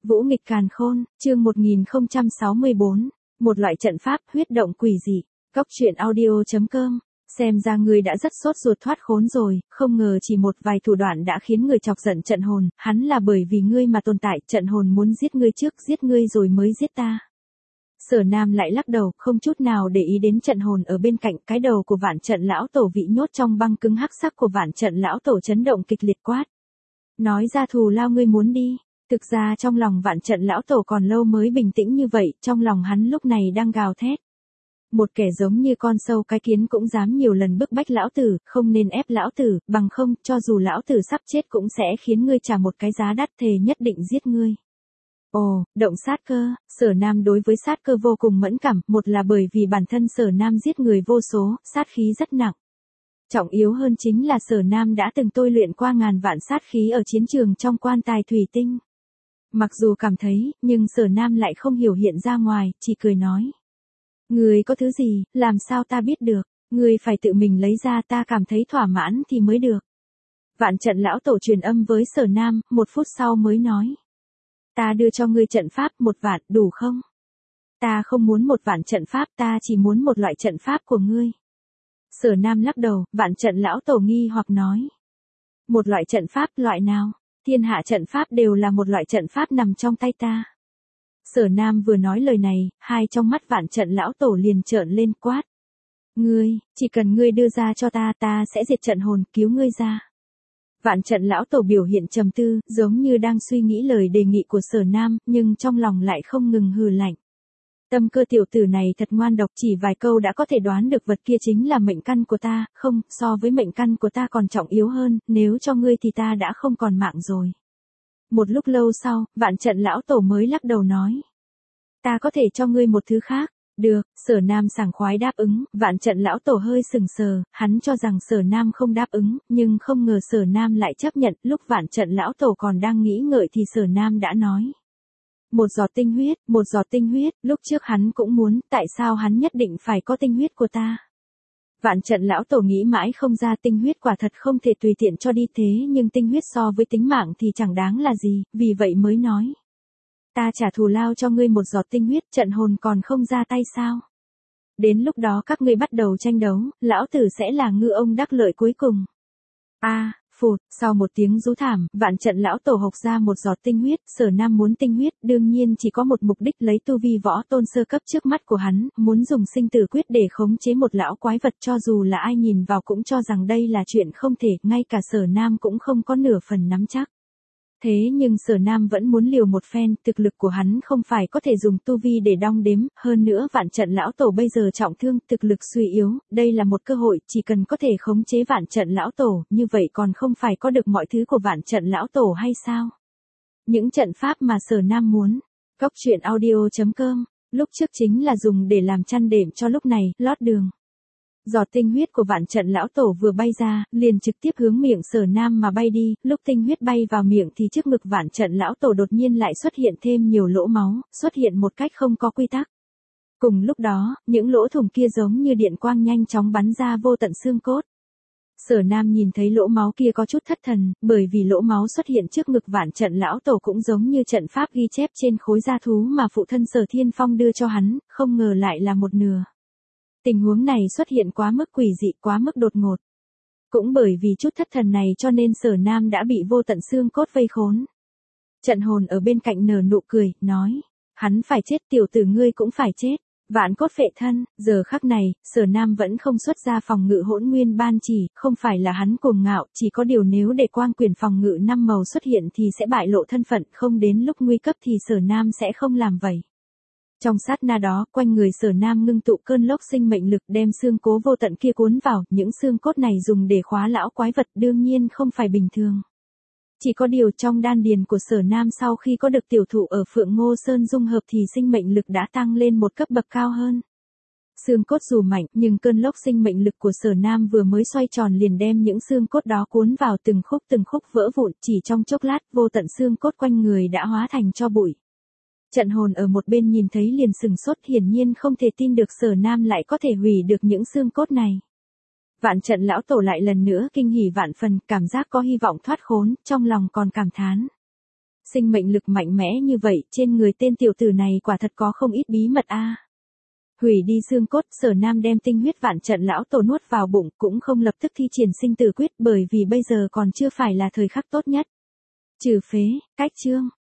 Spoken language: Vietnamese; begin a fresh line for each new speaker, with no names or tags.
Vũ nghịch càn khôn, chương 1064, một loại trận pháp huyết động quỷ dị. Góc truyện audio.com. Xem ra ngươi đã rất sốt ruột thoát khốn rồi, không ngờ chỉ một vài thủ đoạn đã khiến người chọc giận trận hồn, hắn là bởi vì ngươi mà tồn tại, trận hồn muốn giết ngươi trước, giết ngươi rồi mới giết ta. Sở Nam lại lắc đầu, không chút nào để ý đến trận hồn ở bên cạnh, cái đầu của Vạn Trận lão tổ bị nhốt trong băng cứng hắc sắc của Vạn Trận lão tổ chấn động kịch liệt quát. Nói ra thù lao ngươi muốn đi. Thực ra trong lòng Vạn Trận lão tổ còn lâu mới bình tĩnh như vậy, trong lòng hắn lúc này đang gào thét. Một kẻ giống như con sâu cái kiến cũng dám nhiều lần bức bách lão tử, không nên ép lão tử, bằng không, cho dù lão tử sắp chết cũng sẽ khiến ngươi trả một cái giá đắt, thề nhất định giết ngươi. Ồ, động sát cơ, Sở Nam đối với sát cơ vô cùng mẫn cảm, một là bởi vì bản thân Sở Nam giết người vô số, sát khí rất nặng. Trọng yếu hơn chính là Sở Nam đã từng tôi luyện qua ngàn vạn sát khí ở chiến trường trong quan tài thủy tinh. Mặc dù cảm thấy, nhưng Sở Nam lại không hiểu hiện ra ngoài, chỉ cười nói. Người có thứ gì, làm sao ta biết được, người phải tự mình lấy ra, ta cảm thấy thỏa mãn thì mới được. Vạn Trận lão tổ truyền âm với Sở Nam, 1 phút sau mới nói. Ta đưa cho ngươi trận pháp 1 vạn, đủ không? Ta không muốn 1 vạn trận pháp, ta chỉ muốn một loại trận pháp của ngươi. Sở Nam lắc đầu, Vạn Trận lão tổ nghi hoặc nói. Một loại trận pháp, loại nào? Thiên hạ trận pháp đều là một loại trận pháp nằm trong tay ta. Sở Nam vừa nói lời này, hai trong mắt Vạn Trận lão tổ liền trợn lên quát. Ngươi, chỉ cần ngươi đưa ra cho ta, ta sẽ diệt trận hồn, cứu ngươi ra. Vạn Trận lão tổ biểu hiện trầm tư, giống như đang suy nghĩ lời đề nghị của Sở Nam, nhưng trong lòng lại không ngừng hừ lạnh. Tâm cơ tiểu tử này thật ngoan độc, chỉ vài câu đã có thể đoán được vật kia chính là mệnh căn của ta, không, so với mệnh căn của ta còn trọng yếu hơn, nếu cho ngươi thì ta đã không còn mạng rồi. Một lúc lâu sau, Vạn Trận lão tổ mới lắc đầu nói. Ta có thể cho ngươi một thứ khác. Được, Sở Nam sảng khoái đáp ứng, Vạn Trận lão tổ hơi sừng sờ, hắn cho rằng Sở Nam không đáp ứng, nhưng không ngờ Sở Nam lại chấp nhận, lúc Vạn Trận lão tổ còn đang nghĩ ngợi thì Sở Nam đã nói. Một giọt tinh huyết, lúc trước hắn cũng muốn, tại sao hắn nhất định phải có tinh huyết của ta? Vạn Trận lão tổ nghĩ mãi không ra, tinh huyết quả thật không thể tùy tiện cho đi, thế nhưng tinh huyết so với tính mạng thì chẳng đáng là gì, vì vậy mới nói. Ta trả thù lao cho ngươi 1 giọt tinh huyết, trận hồn còn không ra tay sao? Đến lúc đó các ngươi bắt đầu tranh đấu, lão tử sẽ là ngư ông đắc lợi cuối cùng. Phụt, sau một tiếng rú thảm, Vạn Trận lão tổ hộc ra 1 giọt tinh huyết, Sở Nam muốn tinh huyết, đương nhiên chỉ có một mục đích, lấy tu vi võ tôn sơ cấp trước mắt của hắn, muốn dùng sinh tử quyết để khống chế một lão quái vật, cho dù là ai nhìn vào cũng cho rằng đây là chuyện không thể, ngay cả Sở Nam cũng không có nửa phần nắm chắc. Thế nhưng Sở Nam vẫn muốn liều một phen, thực lực của hắn không phải có thể dùng tu vi để đong đếm, hơn nữa Vạn Trận lão tổ bây giờ trọng thương, thực lực suy yếu, đây là một cơ hội, chỉ cần có thể khống chế Vạn Trận lão tổ, như vậy còn không phải có được mọi thứ của Vạn Trận lão tổ hay sao? Những trận pháp mà Sở Nam muốn. Góc truyện audio.com, lúc trước chính là dùng để làm chăn đệm cho lúc này, lót đường. Giọt tinh huyết của Vạn Trận lão tổ vừa bay ra, liền trực tiếp hướng miệng Sở Nam mà bay đi, lúc tinh huyết bay vào miệng thì trước ngực Vạn Trận lão tổ đột nhiên lại xuất hiện thêm nhiều lỗ máu, xuất hiện một cách không có quy tắc. Cùng lúc đó, những lỗ thủng kia giống như điện quang nhanh chóng bắn ra vô tận xương cốt. Sở Nam nhìn thấy lỗ máu kia có chút thất thần, bởi vì lỗ máu xuất hiện trước ngực Vạn Trận lão tổ cũng giống như trận pháp ghi chép trên khối da thú mà phụ thân Sở Thiên Phong đưa cho hắn, không ngờ lại là một nửa. Tình huống này xuất hiện quá mức quỷ dị, quá mức đột ngột. Cũng bởi vì chút thất thần này cho nên Sở Nam đã bị vô tận xương cốt vây khốn. Trận hồn ở bên cạnh nở nụ cười, nói. Hắn phải chết, tiểu tử ngươi cũng phải chết. Vạn cốt phệ thân, giờ khắc này, Sở Nam vẫn không xuất ra phòng ngự hỗn nguyên ban chỉ, không phải là hắn cuồng ngạo, chỉ có điều nếu để quang quyền phòng ngự 5 màu xuất hiện thì sẽ bại lộ thân phận, không đến lúc nguy cấp thì Sở Nam sẽ không làm vậy. Trong sát na đó, quanh người Sở Nam ngưng tụ cơn lốc sinh mệnh lực đem xương cố vô tận kia cuốn vào, những xương cốt này dùng để khóa lão quái vật đương nhiên không phải bình thường. Chỉ có điều trong đan điền của Sở Nam sau khi có được tiểu thụ ở Phượng Ngô Sơn dung hợp thì sinh mệnh lực đã tăng lên một cấp bậc cao hơn. Xương cốt dù mạnh nhưng cơn lốc sinh mệnh lực của Sở Nam vừa mới xoay tròn liền đem những xương cốt đó cuốn vào từng khúc vỡ vụn, chỉ trong chốc lát vô tận xương cốt quanh người đã hóa thành tro bụi. Trận hồn ở một bên nhìn thấy liền sừng sốt, hiển nhiên không thể tin được Sở Nam lại có thể hủy được những xương cốt này. Vạn Trận lão tổ lại lần nữa kinh hỉ vạn phần, cảm giác có hy vọng thoát khốn, trong lòng còn cảm thán. Sinh mệnh lực mạnh mẽ như vậy, trên người tên tiểu tử này quả thật có không ít bí mật a. Hủy đi xương cốt, Sở Nam đem tinh huyết vạn trận lão tổ nuốt vào bụng, cũng không lập tức thi triển sinh tử quyết bởi vì bây giờ còn chưa phải là thời khắc tốt nhất. Trừ phế, cách chương.